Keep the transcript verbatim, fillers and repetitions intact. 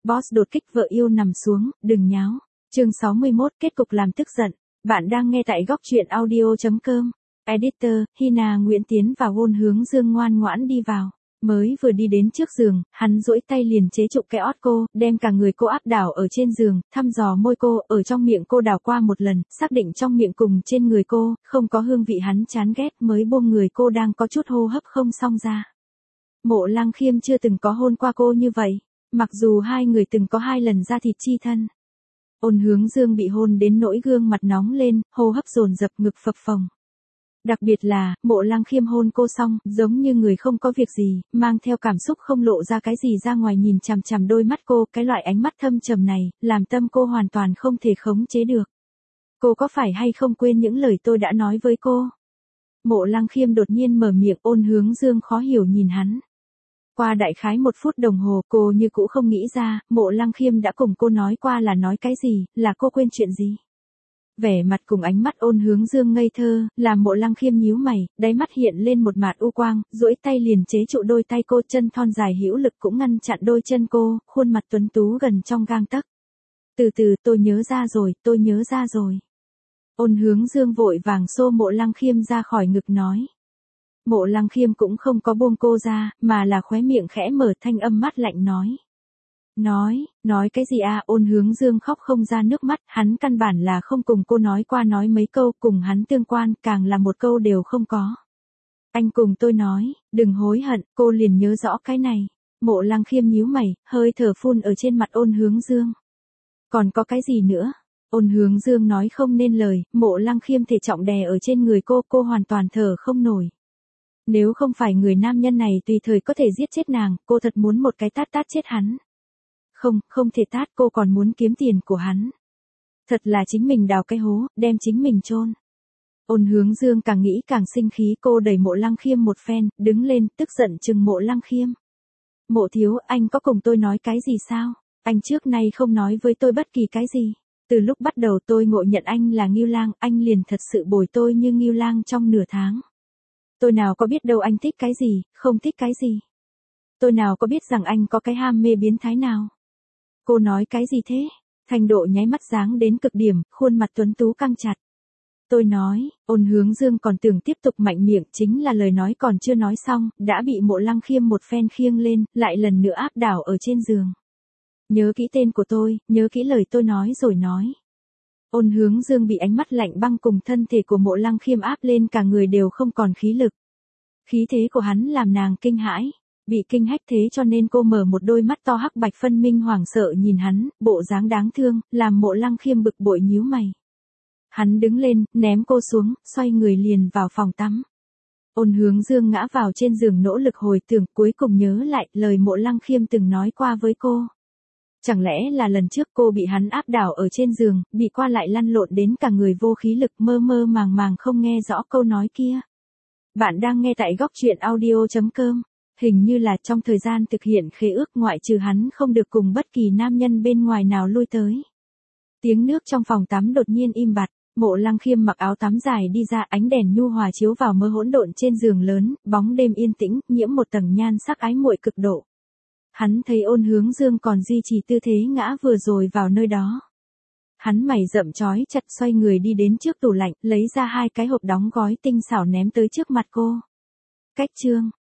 Boss đột kích vợ yêu nằm xuống, đừng nháo. Chương sáu mươi mốt kết cục làm tức giận. Bạn đang nghe tại góc truyện audio chấm com. Editor, Hina Nguyễn tiến vào hôn hướng Dương ngoan ngoãn đi vào. Mới vừa đi đến trước giường, hắn duỗi tay liền chế trụ cái ót cô, đem cả người cô áp đảo ở trên giường, thăm dò môi cô, ở trong miệng cô đảo qua một lần, xác định trong miệng cùng trên người cô, không có hương vị hắn chán ghét mới buông người cô đang có chút hô hấp không xong ra. Mộ Lăng Khiêm chưa từng có hôn qua cô như vậy, mặc dù hai người từng có hai lần ra thịt chi thân. Ôn hướng Dương bị hôn đến nỗi gương mặt nóng lên, hô hấp dồn dập ngực phập phồng. Đặc biệt là, Mộ Lăng Khiêm hôn cô xong, giống như người không có việc gì, mang theo cảm xúc không lộ ra cái gì ra ngoài nhìn chằm chằm đôi mắt cô, cái loại ánh mắt thâm trầm này, làm tâm cô hoàn toàn không thể khống chế được. Cô có phải hay không quên những lời tôi đã nói với cô? Mộ Lăng Khiêm đột nhiên mở miệng, Ôn hướng Dương khó hiểu nhìn hắn. Qua đại khái một phút đồng hồ cô như cũ không nghĩ ra, Mộ Lăng Khiêm đã cùng cô nói qua là nói cái gì, là cô quên chuyện gì. Vẻ mặt cùng ánh mắt Ôn hướng Dương ngây thơ, làm Mộ Lăng Khiêm nhíu mày, đáy mắt hiện lên một mạt u quang, duỗi tay liền chế trụ đôi tay cô, chân thon dài hữu lực cũng ngăn chặn đôi chân cô, khuôn mặt tuấn tú gần trong gang tấc. Từ từ, tôi nhớ ra rồi, tôi nhớ ra rồi. Ôn hướng Dương vội vàng xô Mộ Lăng Khiêm ra khỏi ngực nói. Mộ Lăng Khiêm cũng không có buông cô ra, mà là khóe miệng khẽ mở, thanh âm mát lạnh nói. Nói, nói cái gì à? Ôn hướng Dương khóc không ra nước mắt, hắn căn bản là không cùng cô nói qua nói mấy câu, cùng hắn tương quan, càng là một câu đều không có. Anh cùng tôi nói, đừng hối hận, cô liền nhớ rõ cái này. Mộ Lăng Khiêm nhíu mày, hơi thở phun ở trên mặt Ôn hướng Dương. Còn có cái gì nữa? Ôn hướng Dương nói không nên lời, Mộ Lăng Khiêm thể trọng đè ở trên người cô, cô hoàn toàn thở không nổi. Nếu không phải người nam nhân này tùy thời có thể giết chết nàng, cô thật muốn một cái tát tát chết hắn. Không, không thể tát, cô còn muốn kiếm tiền của hắn. Thật là chính mình đào cái hố, đem chính mình chôn. Ôn hướng Dương càng nghĩ càng sinh khí, cô đẩy Mộ Lăng Khiêm một phen, đứng lên, tức giận chừng Mộ Lăng Khiêm. Mộ thiếu, anh có cùng tôi nói cái gì sao? Anh trước nay không nói với tôi bất kỳ cái gì. Từ lúc bắt đầu tôi ngộ nhận anh là Ngưu Lang, anh liền thật sự bồi tôi như Ngưu Lang trong nửa tháng. Tôi nào có biết đâu anh thích cái gì, không thích cái gì. Tôi nào có biết rằng anh có cái ham mê biến thái nào. Cô nói cái gì thế? Thanh Độ nháy mắt sáng đến cực điểm, khuôn mặt tuấn tú căng chặt. Tôi nói, Ôn hướng Dương còn tưởng tiếp tục mạnh miệng, chính là lời nói còn chưa nói xong, đã bị Mộ Lăng Khiêm một phen khiêng lên, lại lần nữa áp đảo ở trên giường. Nhớ kỹ tên của tôi, nhớ kỹ lời tôi nói rồi nói. Ôn hướng Dương bị ánh mắt lạnh băng cùng thân thể của Mộ Lăng Khiêm áp lên, cả người đều không còn khí lực. Khí thế của hắn làm nàng kinh hãi. Bị kinh hách thế cho nên cô mở một đôi mắt to hắc bạch phân minh hoảng sợ nhìn hắn, bộ dáng đáng thương, làm Mộ Lăng Khiêm bực bội nhíu mày. Hắn đứng lên, ném cô xuống, xoay người liền vào phòng tắm. Ôn hướng Dương ngã vào trên giường nỗ lực hồi tưởng, cuối cùng nhớ lại lời Mộ Lăng Khiêm từng nói qua với cô. Chẳng lẽ là lần trước cô bị hắn áp đảo ở trên giường, bị qua lại lăn lộn đến cả người vô khí lực, mơ mơ màng màng không nghe rõ câu nói kia. Bạn đang nghe tại góc truyện audio chấm com. Hình như là trong thời gian thực hiện khế ước, ngoại trừ hắn không được cùng bất kỳ nam nhân bên ngoài nào lui tới. Tiếng nước trong phòng tắm đột nhiên im bặt, Mộ Lăng Khiêm mặc áo tắm dài đi ra, ánh đèn nhu hòa chiếu vào mơ hỗn độn trên giường lớn, bóng đêm yên tĩnh, nhiễm một tầng nhan sắc ái muội cực độ. Hắn thấy Ôn hướng Dương còn duy trì tư thế ngã vừa rồi vào nơi đó. Hắn mày rậm chói chặt, xoay người đi đến trước tủ lạnh, lấy ra hai cái hộp đóng gói tinh xảo ném tới trước mặt cô. Cách chương